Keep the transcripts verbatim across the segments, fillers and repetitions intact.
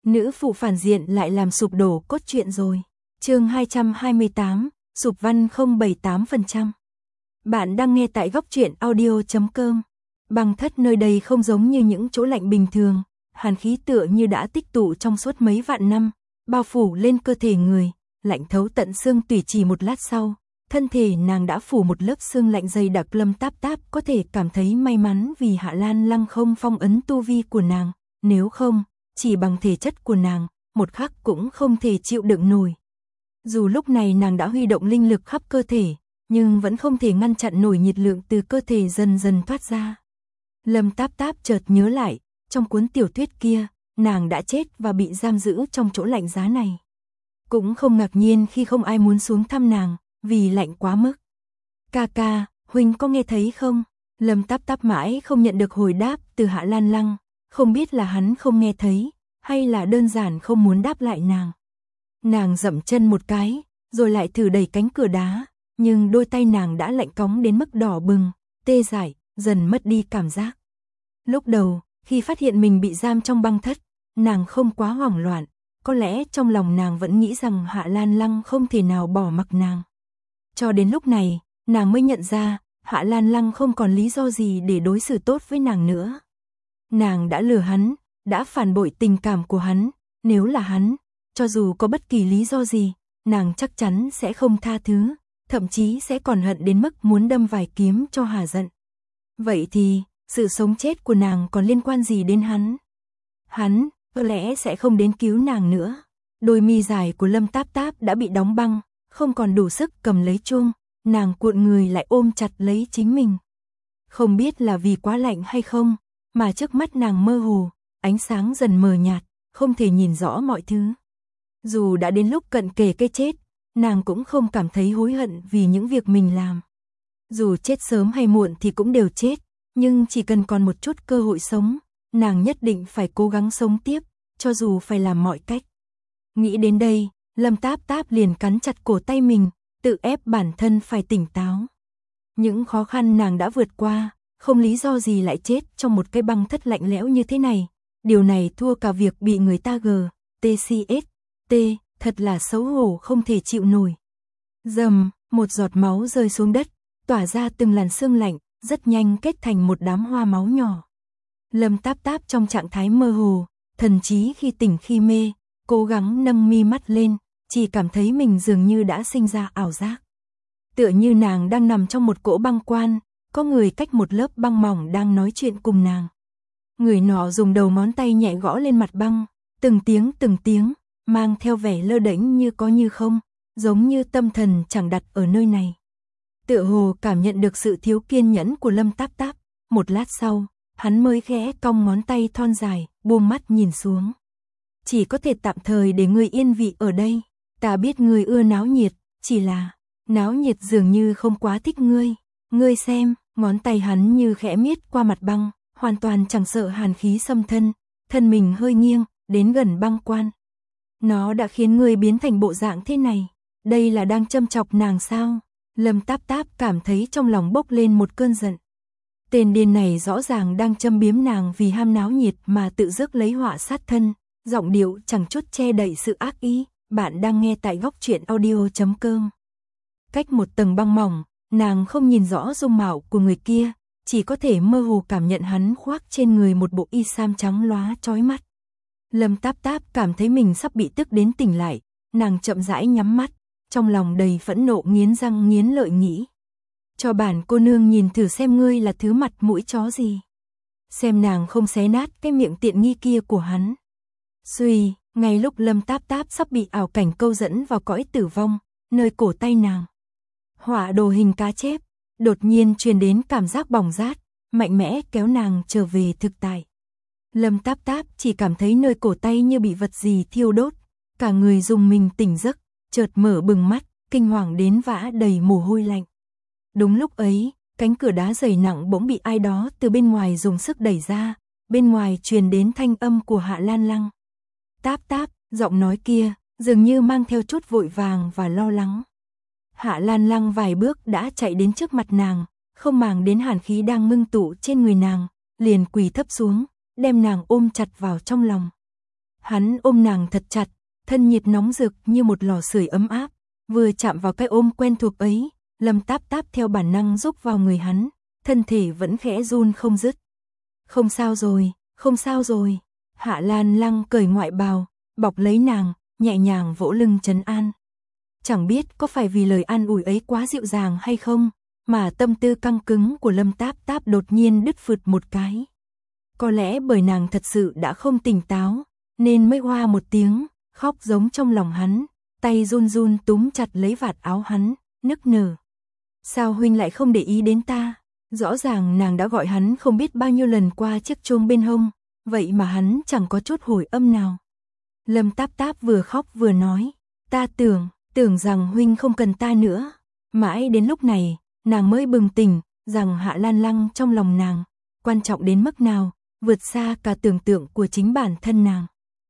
Nữ phụ phản diện lại làm sụp đổ cốt truyện rồi. Chương hai trăm hai mươi tám, sụp văn không bảy mươi tám phần trăm. Bạn đang nghe tại góc truyện audio chấm com. Băng thất nơi đây không giống như những chỗ lạnh bình thường, hàn khí tựa như đã tích tụ trong suốt mấy vạn năm, bao phủ lên cơ thể người, lạnh thấu tận xương tủy. Chỉ một lát sau, thân thể nàng đã phủ một lớp xương lạnh dày đặc. Lâm Táp Táp có thể cảm thấy may mắn vì Hạ Lan Lăng không phong ấn tu vi của nàng, nếu không, chỉ bằng thể chất của nàng, một khắc cũng không thể chịu đựng nổi. Dù lúc này nàng đã huy động linh lực khắp cơ thể, nhưng vẫn không thể ngăn chặn nổi nhiệt lượng từ cơ thể dần dần thoát ra. Lâm Táp Táp chợt nhớ lại, trong cuốn tiểu thuyết kia, nàng đã chết và bị giam giữ trong chỗ lạnh giá này. Cũng không ngạc nhiên khi không ai muốn xuống thăm nàng, vì lạnh quá mức. Ca ca, huynh có nghe thấy không? Lâm Táp Táp mãi không nhận được hồi đáp từ Hạ Lan Lăng, không biết là hắn không nghe thấy, hay là đơn giản không muốn đáp lại nàng. Nàng dậm chân một cái, rồi lại thử đẩy cánh cửa đá, nhưng đôi tay nàng đã lạnh cóng đến mức đỏ bừng, tê dại, dần mất đi cảm giác. Lúc đầu, khi phát hiện mình bị giam trong băng thất, nàng không quá hoảng loạn, có lẽ trong lòng nàng vẫn nghĩ rằng Hạ Lan Lăng không thể nào bỏ mặc nàng. Cho đến lúc này, nàng mới nhận ra, Hạ Lan Lăng không còn lý do gì để đối xử tốt với nàng nữa. Nàng đã lừa hắn, đã phản bội tình cảm của hắn, nếu là hắn, cho dù có bất kỳ lý do gì, nàng chắc chắn sẽ không tha thứ, thậm chí sẽ còn hận đến mức muốn đâm vài kiếm cho hả giận. Vậy thì, sự sống chết của nàng còn liên quan gì đến hắn? Hắn, có lẽ sẽ không đến cứu nàng nữa. Đôi mi dài của Lâm Táp Táp đã bị đóng băng, không còn đủ sức cầm lấy chuông, nàng cuộn người lại ôm chặt lấy chính mình. Không biết là vì quá lạnh hay không, mà trước mắt nàng mơ hồ, ánh sáng dần mờ nhạt, không thể nhìn rõ mọi thứ. Dù đã đến lúc cận kề cái chết, nàng cũng không cảm thấy hối hận vì những việc mình làm. Dù chết sớm hay muộn thì cũng đều chết, nhưng chỉ cần còn một chút cơ hội sống, nàng nhất định phải cố gắng sống tiếp, cho dù phải làm mọi cách. Nghĩ đến đây, Lâm Táp Táp liền cắn chặt cổ tay mình, tự ép bản thân phải tỉnh táo. Những khó khăn nàng đã vượt qua, không lý do gì lại chết trong một cái băng thất lạnh lẽo như thế này. Điều này thua cả việc bị người ta gờ, tê xê ét, T, thật là xấu hổ không thể chịu nổi. Dầm, một giọt máu rơi xuống đất, tỏa ra từng làn sương lạnh, rất nhanh kết thành một đám hoa máu nhỏ. Lâm Táp Táp trong trạng thái mơ hồ, thần trí khi tỉnh khi mê, cố gắng nâng mi mắt lên, chỉ cảm thấy mình dường như đã sinh ra ảo giác. Tựa như nàng đang nằm trong một cỗ băng quan, có người cách một lớp băng mỏng đang nói chuyện cùng nàng. Người nọ dùng đầu ngón tay nhẹ gõ lên mặt băng, từng tiếng từng tiếng, mang theo vẻ lơ đễnh như có như không, giống như tâm thần chẳng đặt ở nơi này. Tựa hồ cảm nhận được sự thiếu kiên nhẫn của Lâm Táp Táp, một lát sau, hắn mới khẽ cong ngón tay thon dài, buông mắt nhìn xuống. Chỉ có thể tạm thời để ngươi yên vị ở đây, ta biết ngươi ưa náo nhiệt, chỉ là, náo nhiệt dường như không quá thích ngươi. Ngươi xem, ngón tay hắn như khẽ miết qua mặt băng, hoàn toàn chẳng sợ hàn khí xâm thân, thân mình hơi nghiêng, đến gần băng quan. Nó đã khiến ngươi biến thành bộ dạng thế này, đây là đang châm chọc nàng sao? Lâm Táp Táp cảm thấy trong lòng bốc lên một cơn giận. Tên điên này rõ ràng đang châm biếm nàng vì ham náo nhiệt mà tự rước lấy họa sát thân, giọng điệu chẳng chút che đậy sự ác ý. Bạn đang nghe tại góc truyện audio chấm com. Cách một tầng băng mỏng, nàng không nhìn rõ dung mạo của người kia, chỉ có thể mơ hồ cảm nhận hắn khoác trên người một bộ y sam trắng lóa chói mắt. Lâm Táp Táp cảm thấy mình sắp bị tức đến tỉnh lại, nàng chậm rãi nhắm mắt, trong lòng đầy phẫn nộ nghiến răng nghiến lợi nghĩ. Cho bản cô nương nhìn thử xem ngươi là thứ mặt mũi chó gì. Xem nàng không xé nát cái miệng tiện nghi kia của hắn. Xuy, ngay lúc Lâm Táp Táp sắp bị ảo cảnh câu dẫn vào cõi tử vong, nơi cổ tay nàng. Họa đồ hình cá chép, đột nhiên truyền đến cảm giác bỏng rát, mạnh mẽ kéo nàng trở về thực tại. Lâm Táp Táp chỉ cảm thấy nơi cổ tay như bị vật gì thiêu đốt, cả người rùng mình tỉnh giấc, chợt mở bừng mắt, kinh hoàng đến vã đầy mồ hôi lạnh. Đúng lúc ấy, cánh cửa đá dày nặng bỗng bị ai đó từ bên ngoài dùng sức đẩy ra, bên ngoài truyền đến thanh âm của Hạ Lan Lăng. Táp Táp, giọng nói kia, dường như mang theo chút vội vàng và lo lắng. Hạ Lan Lăng vài bước đã chạy đến trước mặt nàng, không màng đến hàn khí đang ngưng tụ trên người nàng, liền quỳ thấp xuống, đem nàng ôm chặt vào trong lòng. Hắn ôm nàng thật chặt, thân nhiệt nóng rực như một lò sưởi ấm áp, vừa chạm vào cái ôm quen thuộc ấy, Lâm Táp Táp theo bản năng rúc vào người hắn, thân thể vẫn khẽ run không dứt. Không sao rồi, không sao rồi. Hạ Lan Lăng cởi ngoại bào, bọc lấy nàng, nhẹ nhàng vỗ lưng trấn an. Chẳng biết có phải vì lời an ủi ấy quá dịu dàng hay không, mà tâm tư căng cứng của Lâm Táp Táp đột nhiên đứt phượt một cái. Có lẽ bởi nàng thật sự đã không tỉnh táo, nên mới hoa một tiếng, khóc giống trong lòng hắn, tay run run túm chặt lấy vạt áo hắn, nức nở. Sao huynh lại không để ý đến ta? Rõ ràng nàng đã gọi hắn không biết bao nhiêu lần qua chiếc chuông bên hông, vậy mà hắn chẳng có chút hồi âm nào. Lâm Táp Táp vừa khóc vừa nói, ta tưởng, tưởng rằng huynh không cần ta nữa. Mãi đến lúc này, nàng mới bừng tỉnh, rằng Hạ Lan Lăng trong lòng nàng, quan trọng đến mức nào, vượt xa cả tưởng tượng của chính bản thân nàng.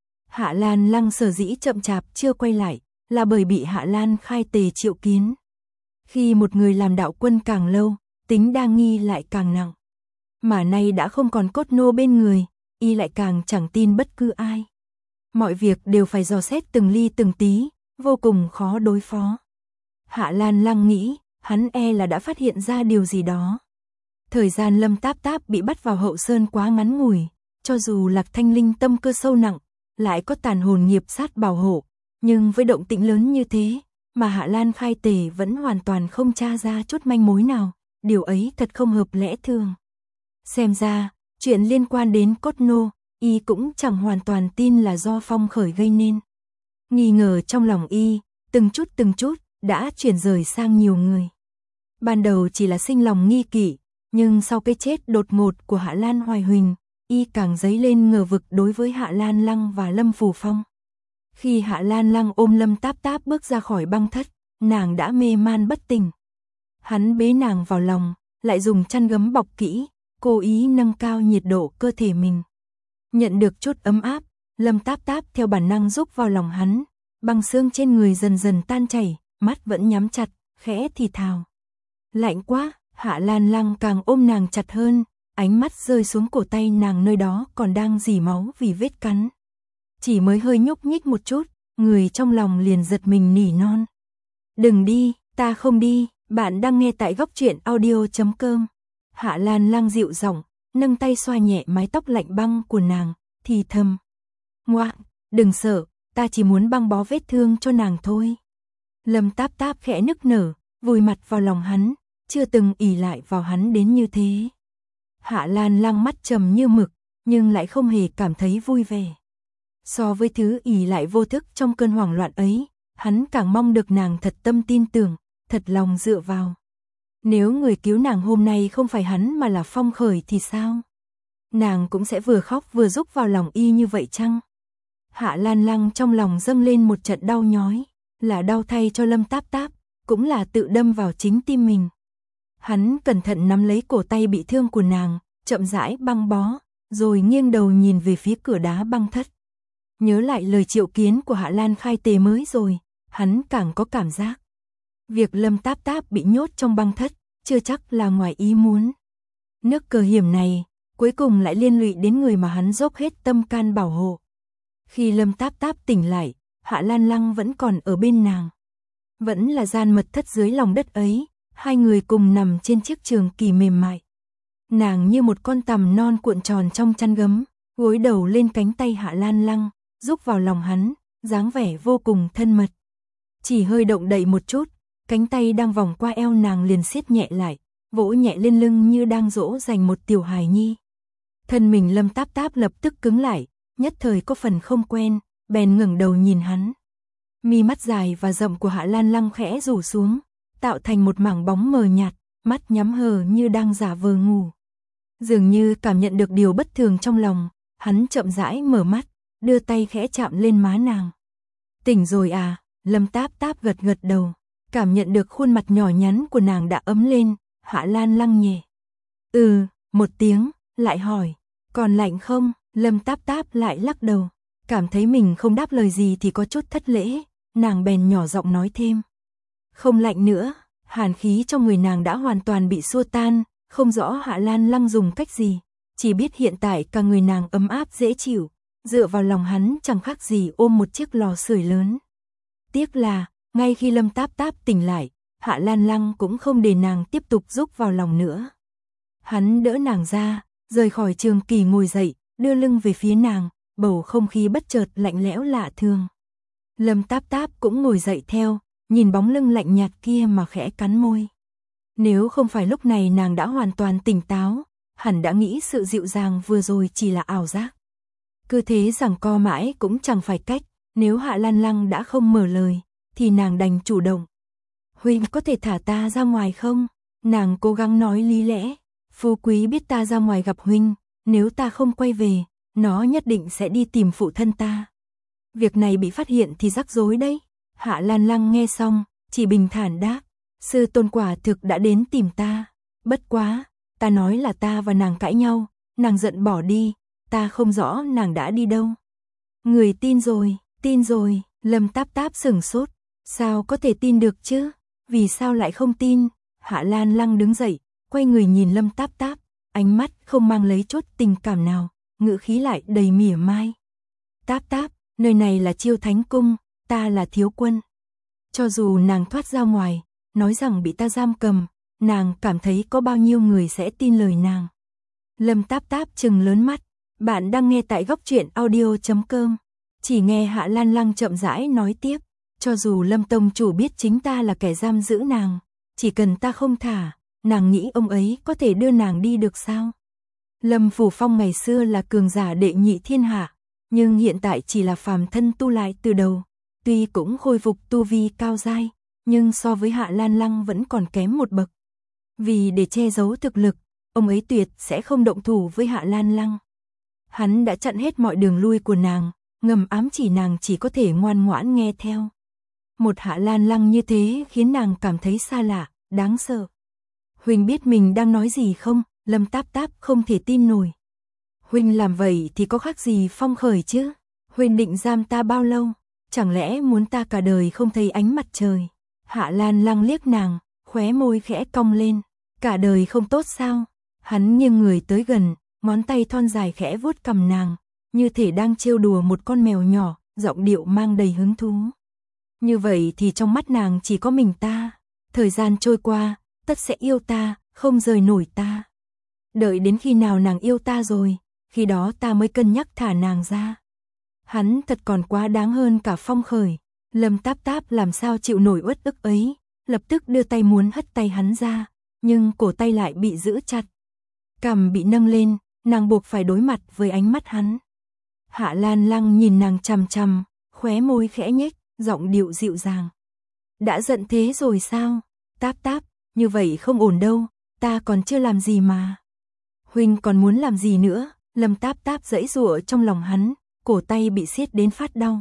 Hạ Lan Lăng sở dĩ chậm chạp chưa quay lại, là bởi bị Hạ Lan Khai Tề triệu kiến. Khi một người làm đạo quân càng lâu, tính đa nghi lại càng nặng. Mà nay đã không còn cốt nô bên người, y lại càng chẳng tin bất cứ ai. Mọi việc đều phải dò xét từng ly từng tí, vô cùng khó đối phó. Hạ Lan Lăng nghĩ, hắn e là đã phát hiện ra điều gì đó. Thời gian Lâm Táp Táp bị bắt vào hậu sơn quá ngắn ngủi, cho dù Lạc Thanh Linh tâm cơ sâu nặng, lại có tàn hồn nghiệp sát bảo hộ, nhưng với động tĩnh lớn như thế, mà Hạ Lan Khai Tề vẫn hoàn toàn không tra ra chút manh mối nào, điều ấy thật không hợp lẽ thường. Xem ra, chuyện liên quan đến cốt nô, y cũng chẳng hoàn toàn tin là do Phong Khởi gây nên. Nghi ngờ trong lòng y, từng chút từng chút, đã chuyển rời sang nhiều người. Ban đầu chỉ là sinh lòng nghi kỵ, nhưng sau cái chết đột ngột của Hạ Lan Hoài Huỳnh, y càng dấy lên ngờ vực đối với Hạ Lan Lăng và Lâm Phù Phong. Khi Hạ Lan Lăng ôm Lâm Táp Táp bước ra khỏi băng thất, nàng đã mê man bất tỉnh. Hắn bế nàng vào lòng, lại dùng chăn gấm bọc kỹ, cố ý nâng cao nhiệt độ cơ thể mình. Nhận được chút ấm áp, Lâm Táp Táp theo bản năng rúc vào lòng hắn, băng xương trên người dần dần tan chảy, mắt vẫn nhắm chặt, khẽ thì thào. Lạnh quá, Hạ Lan Lăng càng ôm nàng chặt hơn, ánh mắt rơi xuống cổ tay nàng nơi đó còn đang rỉ máu vì vết cắn. Chỉ mới hơi nhúc nhích một chút, người trong lòng liền giật mình nỉ non. Đừng đi, ta không đi, bạn đang nghe tại góc truyện audio chấm com. Hạ Lan Lăng dịu giọng, nâng tay xoa nhẹ mái tóc lạnh băng của nàng, thì thầm. Ngoạ, đừng sợ, ta chỉ muốn băng bó vết thương cho nàng thôi. Lâm Táp Táp khẽ nức nở, vùi mặt vào lòng hắn, chưa từng ỷ lại vào hắn đến như thế. Hạ Lan Lăng mắt trầm như mực, nhưng lại không hề cảm thấy vui vẻ. So với thứ ỷ lại vô thức trong cơn hoảng loạn ấy, hắn càng mong được nàng thật tâm tin tưởng, thật lòng dựa vào. Nếu người cứu nàng hôm nay không phải hắn mà là Phong Khởi thì sao? Nàng cũng sẽ vừa khóc vừa rúc vào lòng y như vậy chăng? Hạ Lan Lăng trong lòng dâng lên một trận đau nhói, là đau thay cho Lâm Táp Táp, cũng là tự đâm vào chính tim mình. Hắn cẩn thận nắm lấy cổ tay bị thương của nàng, chậm rãi băng bó, rồi nghiêng đầu nhìn về phía cửa đá băng thất. Nhớ lại lời triệu kiến của Hạ Lan Khai Tề mới rồi, hắn càng có cảm giác. Việc Lâm Táp Táp bị nhốt trong băng thất, chưa chắc là ngoài ý muốn. Nước cờ hiểm này, cuối cùng lại liên lụy đến người mà hắn dốc hết tâm can bảo hộ. Khi Lâm Táp Táp tỉnh lại, Hạ Lan Lăng vẫn còn ở bên nàng. Vẫn là gian mật thất dưới lòng đất ấy, hai người cùng nằm trên chiếc trường kỳ mềm mại. Nàng như một con tằm non cuộn tròn trong chăn gấm, gối đầu lên cánh tay Hạ Lan Lăng, rúc vào lòng hắn, dáng vẻ vô cùng thân mật. Chỉ hơi động đậy một chút, cánh tay đang vòng qua eo nàng liền siết nhẹ lại, vỗ nhẹ lên lưng như đang dỗ dành một tiểu hài nhi. Thân mình Lâm Táp Táp lập tức cứng lại, nhất thời có phần không quen, bèn ngẩng đầu nhìn hắn. Mi mắt dài và rậm của Hạ Lan Lăng khẽ rủ xuống, tạo thành một mảng bóng mờ nhạt, mắt nhắm hờ như đang giả vờ ngủ. Dường như cảm nhận được điều bất thường trong lòng, hắn chậm rãi mở mắt, đưa tay khẽ chạm lên má nàng. Tỉnh rồi à? Lâm Táp Táp gật gật đầu, cảm nhận được khuôn mặt nhỏ nhắn của nàng đã ấm lên. Hạ Lan Lăng nhẹ Ừ, một tiếng, lại hỏi, còn lạnh không? Lâm Táp Táp lại lắc đầu, cảm thấy mình không đáp lời gì thì có chút thất lễ, nàng bèn nhỏ giọng nói thêm. Không lạnh nữa, hàn khí trong người nàng đã hoàn toàn bị xua tan, không rõ Hạ Lan Lăng dùng cách gì, chỉ biết hiện tại cả người nàng ấm áp dễ chịu, dựa vào lòng hắn chẳng khác gì ôm một chiếc lò sưởi lớn. Tiếc là, ngay khi Lâm Táp Táp tỉnh lại, Hạ Lan Lăng cũng không để nàng tiếp tục rúc vào lòng nữa. Hắn đỡ nàng ra, rời khỏi Trường Kỳ ngồi dậy, đưa lưng về phía nàng, bầu không khí bất chợt lạnh lẽo lạ thường. Lâm Táp Táp cũng ngồi dậy theo, nhìn bóng lưng lạnh nhạt kia mà khẽ cắn môi. Nếu không phải lúc này nàng đã hoàn toàn tỉnh táo, hẳn đã nghĩ sự dịu dàng vừa rồi chỉ là ảo giác. Cứ thế giằng co mãi cũng chẳng phải cách, nếu Hạ Lan Lăng đã không mở lời, thì nàng đành chủ động. Huynh có thể thả ta ra ngoài không? Nàng cố gắng nói lý lẽ. Phú Quý biết ta ra ngoài gặp huynh, nếu ta không quay về, nó nhất định sẽ đi tìm phụ thân ta. Việc này bị phát hiện thì rắc rối đấy. Hạ Lan Lăng nghe xong, chỉ bình thản đáp. Sư tôn quả thực đã đến tìm ta. Bất quá, ta nói là ta và nàng cãi nhau, nàng giận bỏ đi, ta không rõ nàng đã đi đâu. Người tin rồi, tin rồi, Lâm Táp Táp sửng sốt. Sao có thể tin được chứ? Vì sao lại không tin? Hạ Lan Lăng đứng dậy, quay người nhìn Lâm Táp Táp, ánh mắt không mang lấy chút tình cảm nào, ngữ khí lại đầy mỉa mai. Táp Táp, nơi này là Chiêu Thánh Cung, ta là thiếu quân. Cho dù nàng thoát ra ngoài, nói rằng bị ta giam cầm, nàng cảm thấy có bao nhiêu người sẽ tin lời nàng. Lâm Táp Táp trừng lớn mắt, bạn đang nghe tại góc truyện audio chấm com. Chỉ nghe Hạ Lan Lăng chậm rãi nói tiếp, cho dù Lâm Tông chủ biết chính ta là kẻ giam giữ nàng, chỉ cần ta không thả, nàng nghĩ ông ấy có thể đưa nàng đi được sao? Lâm Phủ Phong ngày xưa là cường giả đệ nhị thiên hạ, nhưng hiện tại chỉ là phàm thân tu lại từ đầu, tuy cũng khôi phục tu vi cao giai, nhưng so với Hạ Lan Lăng vẫn còn kém một bậc. Vì để che giấu thực lực, ông ấy tuyệt sẽ không động thủ với Hạ Lan Lăng. Hắn đã chặn hết mọi đường lui của nàng, ngầm ám chỉ nàng chỉ có thể ngoan ngoãn nghe theo. Một Hạ Lan Lăng như thế khiến nàng cảm thấy xa lạ, đáng sợ. Huynh biết mình đang nói gì không? Lâm Táp Táp không thể tin nổi. Huynh làm vậy thì có khác gì Phong Khởi chứ? Huynh định giam ta bao lâu? Chẳng lẽ muốn ta cả đời không thấy ánh mặt trời? Hạ Lan Lăng liếc nàng, khóe môi khẽ cong lên. Cả đời không tốt sao? Hắn nghiêng người tới gần, ngón tay thon dài khẽ vuốt cằm nàng, như thể đang trêu đùa một con mèo nhỏ, giọng điệu mang đầy hứng thú. Như vậy thì trong mắt nàng chỉ có mình ta. Thời gian trôi qua, tất sẽ yêu ta, không rời nổi ta. Đợi đến khi nào nàng yêu ta rồi, khi đó ta mới cân nhắc thả nàng ra. Hắn thật còn quá đáng hơn cả Phong Khởi. Lâm Táp Táp làm sao chịu nổi uất ức ấy, lập tức đưa tay muốn hất tay hắn ra, nhưng cổ tay lại bị giữ chặt. Cằm bị nâng lên, nàng buộc phải đối mặt với ánh mắt hắn. Hạ Lan Lăng nhìn nàng chằm chằm, khóe môi khẽ nhếch, giọng điệu dịu dàng. Đã giận thế rồi sao? Táp Táp, như vậy không ổn đâu, ta còn chưa làm gì mà. Huynh còn muốn làm gì nữa? Lâm Táp Táp giãy giụa trong lòng hắn, cổ tay bị siết đến phát đau.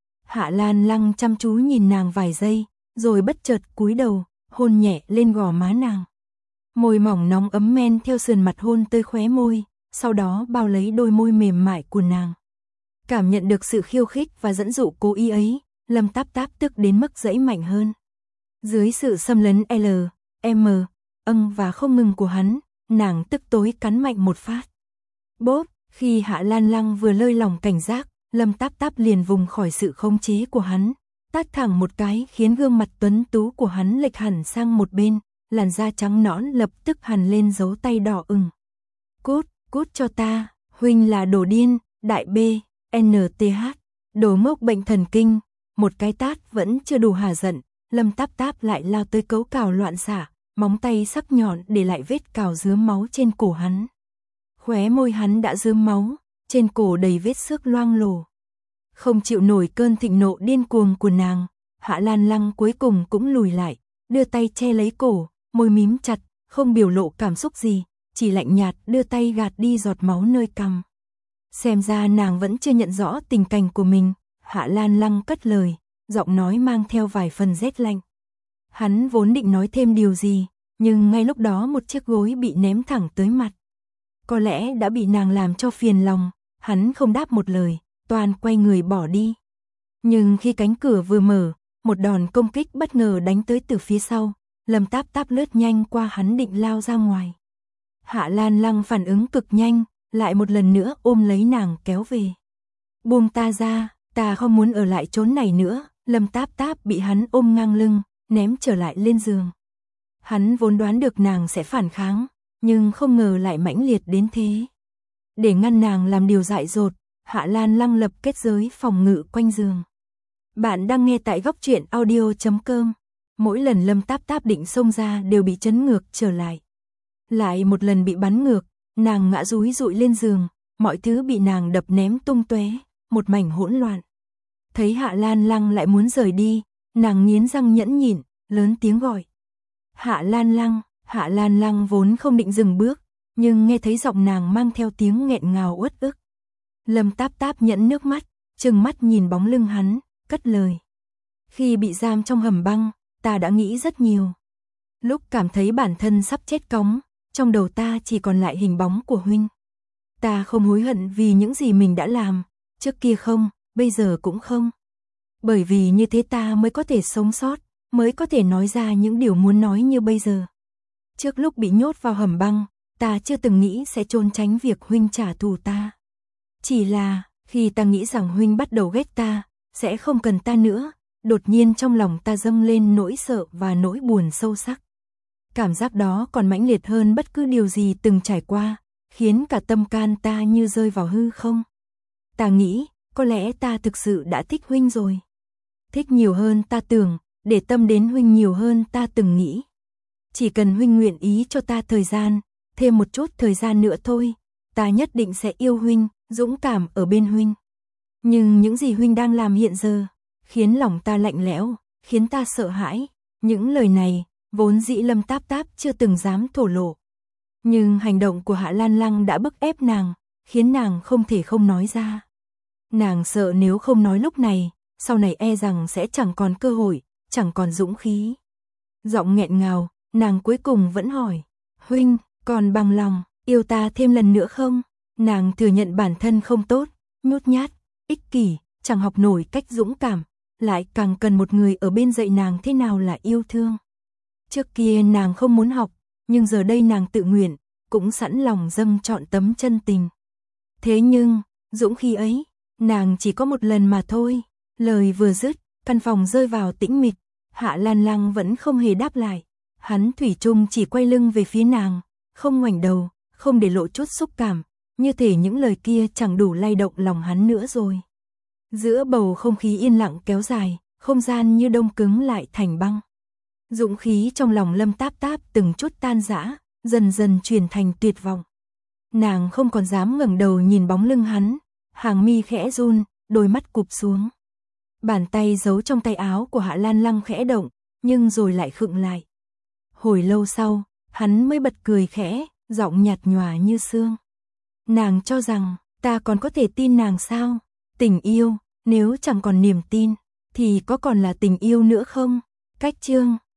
Hạ Lan Lăng chăm chú nhìn nàng vài giây, rồi bất chợt cúi đầu, hôn nhẹ lên gò má nàng. Môi mỏng nóng ấm men theo sườn mặt hôn tới khóe môi, sau đó bao lấy đôi môi mềm mại của nàng. Cảm nhận được sự khiêu khích và dẫn dụ cố ý ấy, Lâm Táp Táp tức đến mức giãy mạnh hơn. Dưới sự xâm lấn L, M, âng và không ngừng của hắn, nàng tức tối cắn mạnh một phát. Bốp, khi Hạ Lan Lăng vừa lơi lòng cảnh giác, Lâm Táp Táp liền vùng khỏi sự khống chế của hắn, tát thẳng một cái khiến gương mặt tuấn tú của hắn lệch hẳn sang một bên, làn da trắng nõn lập tức hằn lên dấu tay đỏ ửng. Cút, cút cho ta, huynh là đồ điên, đại B, N T H, đồ ngốc bệnh thần kinh. Một cái tát vẫn chưa đủ hả giận, Lâm Táp Táp lại lao tới cấu cào loạn xạ, móng tay sắc nhọn để lại vết cào rướm máu trên cổ hắn. Khóe môi hắn đã rướm máu, trên cổ đầy vết xước loang lổ. Không chịu nổi cơn thịnh nộ điên cuồng của nàng, Hạ Lan Lăng cuối cùng cũng lùi lại, đưa tay che lấy cổ, môi mím chặt, không biểu lộ cảm xúc gì, chỉ lạnh nhạt đưa tay gạt đi giọt máu nơi cằm. Xem ra nàng vẫn chưa nhận rõ tình cảnh của mình, Hạ Lan Lăng cất lời, giọng nói mang theo vài phần rét lạnh. Hắn vốn định nói thêm điều gì, nhưng ngay lúc đó một chiếc gối bị ném thẳng tới mặt. Có lẽ đã bị nàng làm cho phiền lòng, hắn không đáp một lời, toàn quay người bỏ đi. Nhưng khi cánh cửa vừa mở, một đòn công kích bất ngờ đánh tới từ phía sau, Lâm Táp Táp lướt nhanh qua hắn định lao ra ngoài. Hạ Lan Lăng phản ứng cực nhanh, lại một lần nữa ôm lấy nàng kéo về. Buông ta ra, ta không muốn ở lại chốn này nữa. Lâm Táp Táp bị hắn ôm ngang lưng, ném trở lại lên giường. Hắn vốn đoán được nàng sẽ phản kháng, nhưng không ngờ lại mãnh liệt đến thế. Để ngăn nàng làm điều dại dột, Hạ Lan Lăng lập kết giới phòng ngự quanh giường. Bạn đang nghe tại góc truyện audio chấm com. Mỗi lần Lâm Táp Táp định xông ra đều bị chấn ngược trở lại. Lại một lần bị bắn ngược, nàng ngã dúi dụi lên giường, mọi thứ bị nàng đập ném tung tóe, một mảnh hỗn loạn. Thấy Hạ Lan Lăng lại muốn rời đi, nàng nghiến răng nhẫn nhịn, lớn tiếng gọi. Hạ Lan Lăng, Hạ Lan Lăng vốn không định dừng bước, nhưng nghe thấy giọng nàng mang theo tiếng nghẹn ngào uất ức. Lâm Táp Táp nhẫn nước mắt, trừng mắt nhìn bóng lưng hắn, cất lời. Khi bị giam trong hầm băng, ta đã nghĩ rất nhiều. Lúc cảm thấy bản thân sắp chết cóng, trong đầu ta chỉ còn lại hình bóng của huynh. Ta không hối hận vì những gì mình đã làm, trước kia không, bây giờ cũng không. Bởi vì như thế ta mới có thể sống sót, mới có thể nói ra những điều muốn nói như bây giờ. Trước lúc bị nhốt vào hầm băng, ta chưa từng nghĩ sẽ trốn tránh việc huynh trả thù ta. Chỉ là, khi ta nghĩ rằng huynh bắt đầu ghét ta, sẽ không cần ta nữa, đột nhiên trong lòng ta dâng lên nỗi sợ và nỗi buồn sâu sắc. Cảm giác đó còn mãnh liệt hơn bất cứ điều gì từng trải qua, khiến cả tâm can ta như rơi vào hư không. Ta nghĩ, có lẽ ta thực sự đã thích huynh rồi. Thích nhiều hơn ta tưởng, để tâm đến huynh nhiều hơn ta từng nghĩ. Chỉ cần huynh nguyện ý cho ta thời gian, thêm một chút thời gian nữa thôi, ta nhất định sẽ yêu huynh, dũng cảm ở bên huynh. Nhưng những gì huynh đang làm hiện giờ, khiến lòng ta lạnh lẽo, khiến ta sợ hãi. Những lời này, vốn dĩ Lâm Táp Táp chưa từng dám thổ lộ. Nhưng hành động của Hạ Lan Lăng đã bức ép nàng, khiến nàng không thể không nói ra. Nàng sợ nếu không nói lúc này, sau này e rằng sẽ chẳng còn cơ hội, chẳng còn dũng khí. Giọng nghẹn ngào, nàng cuối cùng vẫn hỏi, huynh, còn bằng lòng, yêu ta thêm lần nữa không? Nàng thừa nhận bản thân không tốt, nhút nhát, ích kỷ, chẳng học nổi cách dũng cảm, lại càng cần một người ở bên dạy nàng thế nào là yêu thương. Trước kia nàng không muốn học, nhưng giờ đây nàng tự nguyện, cũng sẵn lòng dâng trọn tấm chân tình. Thế nhưng, dũng khí ấy, nàng chỉ có một lần mà thôi. Lời vừa dứt, căn phòng rơi vào tĩnh mịch, Hạ Lan Lăng vẫn không hề đáp lại. Hắn thủy chung chỉ quay lưng về phía nàng, không ngoảnh đầu, không để lộ chút xúc cảm, như thể những lời kia chẳng đủ lay động lòng hắn nữa rồi. Giữa bầu không khí yên lặng kéo dài, không gian như đông cứng lại thành băng. Dũng khí trong lòng Lâm Táp Táp từng chút tan rã, dần dần chuyển thành tuyệt vọng. Nàng không còn dám ngẩng đầu nhìn bóng lưng hắn, hàng mi khẽ run, đôi mắt cụp xuống. Bàn tay giấu trong tay áo của Hạ Lan Lăng khẽ động, nhưng rồi lại khựng lại. Hồi lâu sau, hắn mới bật cười khẽ, giọng nhạt nhòa như sương. Nàng cho rằng, ta còn có thể tin nàng sao? Tình yêu, nếu chẳng còn niềm tin, thì có còn là tình yêu nữa không? Cách chương